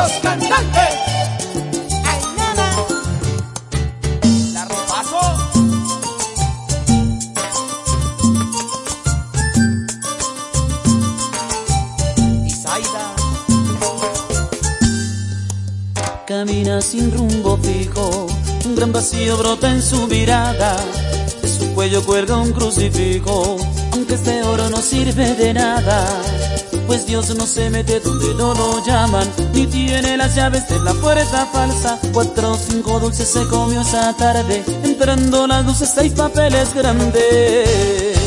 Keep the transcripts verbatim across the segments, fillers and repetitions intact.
Los cantantes. Ay, nana. La repaso. Camina sin rumbo fijo, un gran vacío brota en su mirada. De su cuello cuelga un crucifijo, aunque este oro no sirve de nada. Pues Dios no se mete donde no lo llaman, ni tiene las llaves de la puerta falsa. Cuatro o cinco dulces se comió esa tarde, entrando las luces seis papeles grandes.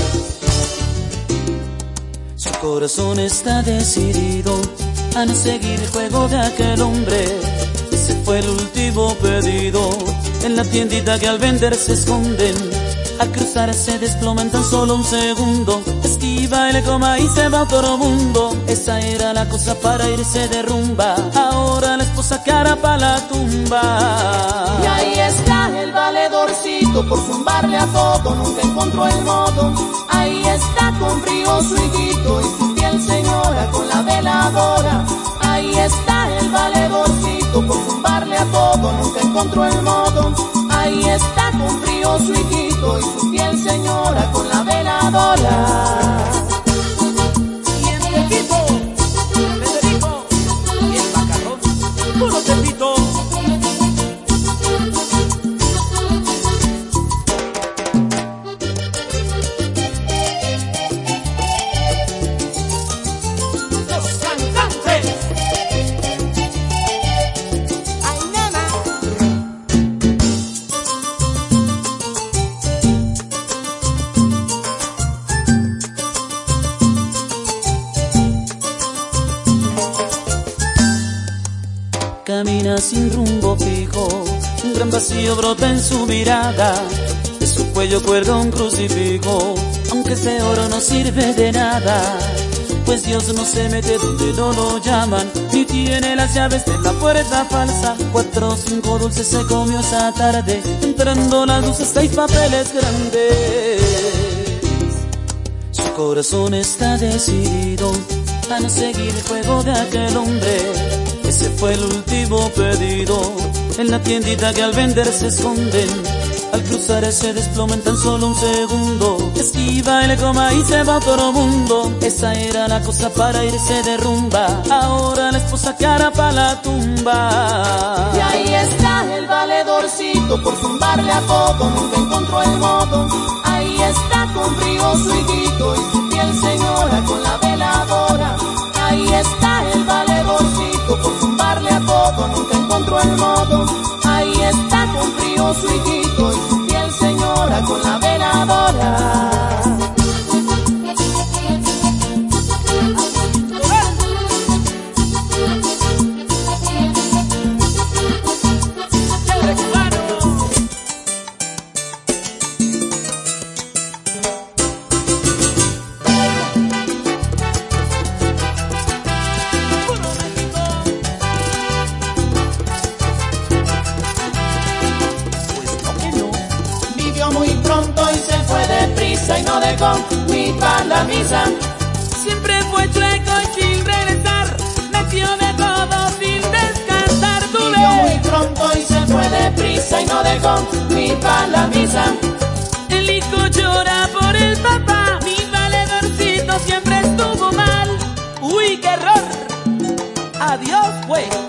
Su corazón está decidido a no seguir el juego de aquel hombre. Ese fue el último pedido en la tiendita que al vender se esconden. Al cruzar se desploma en tan solo un segundo, esquiva el coma y se va a otro mundo. Esa era la cosa para irse de rumba, ahora la esposa cara pa' la tumba. Y ahí está el valedorcito por zumbarle a todo, nunca encontró el modo. Ahí está con frío su higuito y su fiel señora con la veladora. Ahí está el valedorcito por zumbarle a todo, nunca encontró el modo. Ahí está con frío su hijito y su fiel señora con la veladora. Y en el equipo, Federico y el macarrón, puro tepito. Los cantantes. Ay, nena. Camina sin rumbo fijo, un gran vacío brota en su mirada. De su cuello cuelga un crucifijo, aunque ese oro no sirve de nada. Pues Dios no se mete donde no lo llaman, ni tiene las llaves de la puerta falsa. Cuatro o cinco dulces se comió esa tarde, entrando las luces seis papeles grandes. Su corazón está decidido a no seguir el juego de aquel hombre. Ese fue el último pedido en la tiendita que al vender se esconden. Al cruzar se desploma en tan solo un segundo, esquiva el coma y se va a otro mundo. Esa era la cosa para irse de rumba, ahora la esposa cara pa' la tumba. Y ahí está el valedorcito por zumbarle a todo, nunca encontró el modo. Ahí está con frío su higuito y su fiel señora con la veladora. Ahí está el valedorcito por zumbarle a todo, nunca encontró el modo. Ahí está con frío su hijito y su fiel señora con la veladora. Muy pronto y se fue deprisa y no dejó ni pa' la misa. Siempre fue chueco y sin regresar, metió de todo sin descansar. Vivió muy pronto y se fue deprisa y no dejó ni pa' la misa. El hijo llora por el papá, mi valedorcito siempre estuvo mal. Uy, qué error. Adiós, pues.